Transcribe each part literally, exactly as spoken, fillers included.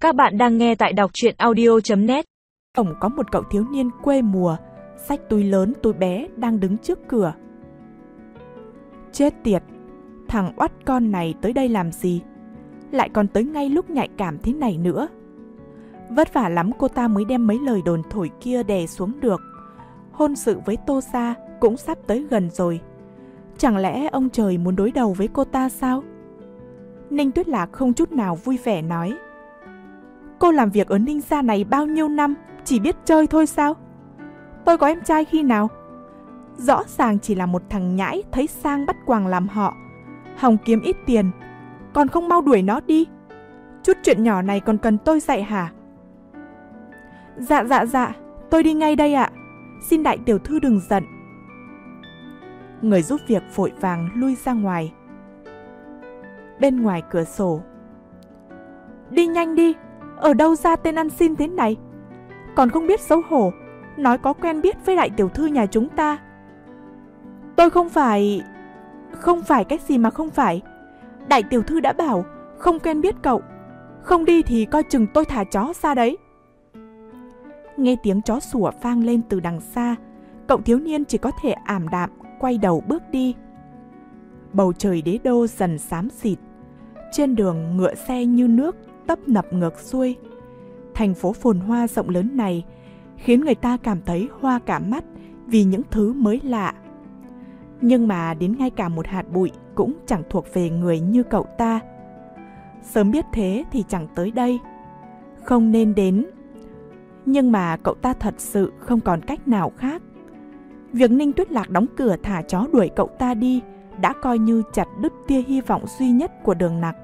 Các bạn đang nghe tại đọc truyện audio chấm net. Cổng có một cậu thiếu niên quê mùa, xách túi lớn túi bé đang đứng trước cửa. Chết tiệt, thằng oắt con này tới đây làm gì? Lại còn tới ngay lúc nhạy cảm thế này nữa. Vất vả lắm cô ta mới đem mấy lời đồn thổi kia đè xuống được. Hôn sự với Tô Sa cũng sắp tới gần rồi. Chẳng lẽ ông trời muốn đối đầu với cô ta sao? Ninh Tuyết Lạc không chút nào vui vẻ nói: Cô làm việc ở Ninh gia này bao nhiêu năm, chỉ biết chơi thôi sao? Tôi có em trai khi nào? Rõ ràng chỉ là một thằng nhãi thấy sang bắt quàng làm họ, hòng kiếm ít tiền, còn không mau đuổi nó đi. Chút chuyện nhỏ này còn cần tôi dạy hả? Dạ dạ dạ, tôi đi ngay đây ạ. Xin đại tiểu thư đừng giận. Người giúp việc vội vàng lui ra ngoài. Bên ngoài cửa sổ: Đi nhanh đi, ở đâu ra tên ăn xin thế này? Còn không biết xấu hổ, nói có quen biết với đại tiểu thư nhà chúng ta. Tôi không phải... Không phải cái gì mà không phải. Đại tiểu thư đã bảo không quen biết cậu. Không đi thì coi chừng tôi thả chó ra đấy. Nghe tiếng chó sủa vang lên từ đằng xa, cậu thiếu niên chỉ có thể ảm đạm quay đầu bước đi. Bầu trời đế đô dần xám xịt. Trên đường ngựa xe như nước tấp nập ngược xuôi. Thành phố phồn hoa rộng lớn này khiến người ta cảm thấy hoa cả mắt vì những thứ mới lạ. Nhưng mà đến ngay cả một hạt bụi cũng chẳng thuộc về người như cậu ta. Sớm biết thế thì chẳng tới đây, không nên đến. Nhưng mà cậu ta thật sự không còn cách nào khác. Việc Ninh Tuyết Lạc đóng cửa thả chó đuổi cậu ta đi đã coi như chặt đứt tia hy vọng duy nhất của Đường Nặc.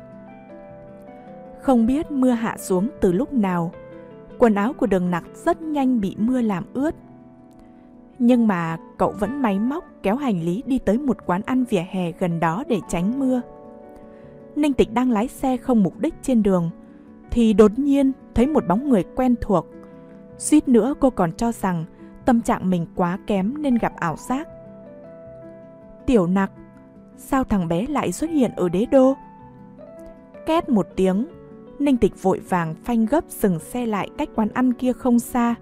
Không biết mưa hạ xuống từ lúc nào, quần áo của Đường Nặc rất nhanh bị mưa làm ướt. Nhưng mà cậu vẫn máy móc kéo hành lý đi tới một quán ăn vỉa hè gần đó để tránh mưa. Ninh Tịch đang lái xe không mục đích trên đường thì đột nhiên thấy một bóng người quen thuộc. Suýt nữa cô còn cho rằng tâm trạng mình quá kém nên gặp ảo giác. Tiểu Nặc, sao thằng bé lại xuất hiện ở đế đô? Két một tiếng, Ninh Tịch vội vàng phanh gấp dừng xe lại cách quán ăn kia không xa.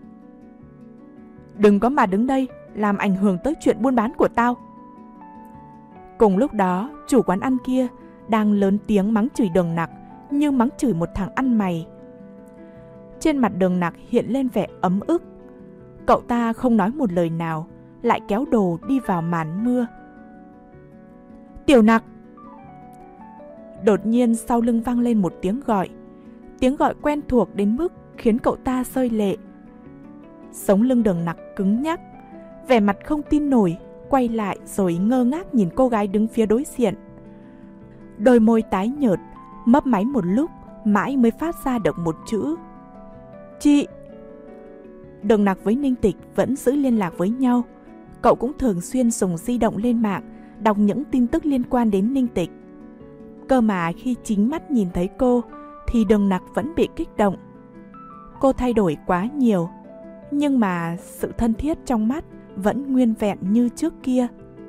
Đừng có mà đứng đây làm ảnh hưởng tới chuyện buôn bán của tao. Cùng lúc đó, chủ quán ăn kia đang lớn tiếng mắng chửi Đường Nặc như mắng chửi một thằng ăn mày. Trên mặt Đường Nặc hiện lên vẻ ấm ức. Cậu ta không nói một lời nào, lại kéo đồ đi vào màn mưa. Tiểu Nặc! Đột nhiên sau lưng vang lên một tiếng gọi. Tiếng gọi quen thuộc đến mức khiến cậu ta rơi lệ. Sống lưng Đường Nặc cứng nhắc, vẻ mặt không tin nổi, quay lại rồi ngơ ngác nhìn cô gái đứng phía đối diện. Đôi môi tái nhợt, mấp máy một lúc mãi mới phát ra được một chữ: Chị! Đường Nặc với Ninh Tịch vẫn giữ liên lạc với nhau. Cậu cũng thường xuyên dùng di động lên mạng đọc những tin tức liên quan đến Ninh Tịch. Cơ mà khi chính mắt nhìn thấy cô thì Đường Nặc vẫn bị kích động. Cô thay đổi quá nhiều, nhưng mà sự thân thiết trong mắt vẫn nguyên vẹn như trước kia.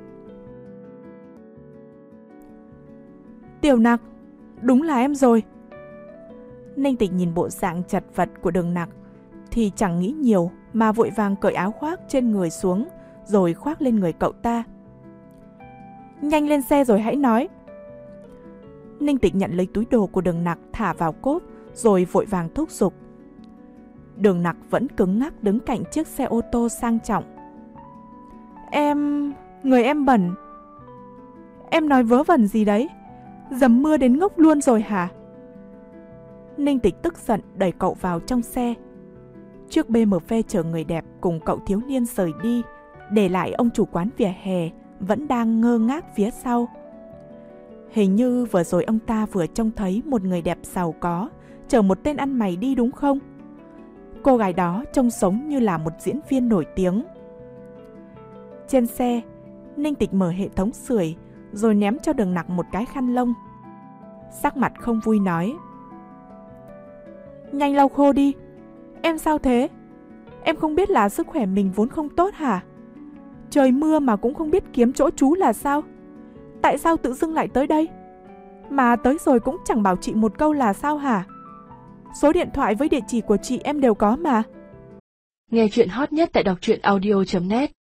Tiểu Nặc, đúng là em rồi. Ninh Tịch nhìn bộ dạng chật vật của Đường Nặc thì chẳng nghĩ nhiều mà vội vàng cởi áo khoác trên người xuống rồi khoác lên người cậu ta. Nhanh lên xe rồi hãy nói. Ninh Tịch nhận lấy túi đồ của Đường Nặc thả vào cốp rồi vội vàng thúc giục. Đường Nặc vẫn cứng ngắc đứng cạnh chiếc xe ô tô sang trọng. Em... người em bẩn. Em nói vớ vẩn gì đấy? Dầm mưa đến ngốc luôn rồi hả? Ninh Tịch tức giận đẩy cậu vào trong xe. Chiếc bê em vê chở người đẹp cùng cậu thiếu niên rời đi, để lại ông chủ quán vỉa hè vẫn đang ngơ ngác phía sau. Hình như vừa rồi ông ta vừa trông thấy một người đẹp giàu có chở một tên ăn mày đi đúng không? Cô gái đó trông giống như là một diễn viên nổi tiếng. Trên xe, Ninh Tịch mở hệ thống sưởi rồi ném cho Đường Nặc một cái khăn lông. Sắc mặt không vui nói: Nhanh lau khô đi. Em sao thế? Em không biết là sức khỏe mình vốn không tốt hả? Trời mưa mà cũng không biết kiếm chỗ trú là sao? Tại sao tự dưng lại tới đây? Mà tới rồi cũng chẳng bảo chị một câu là sao hả? Số điện thoại với địa chỉ của chị em đều có mà. Nghe chuyện hot nhất tại đọc truyện audio chấm net.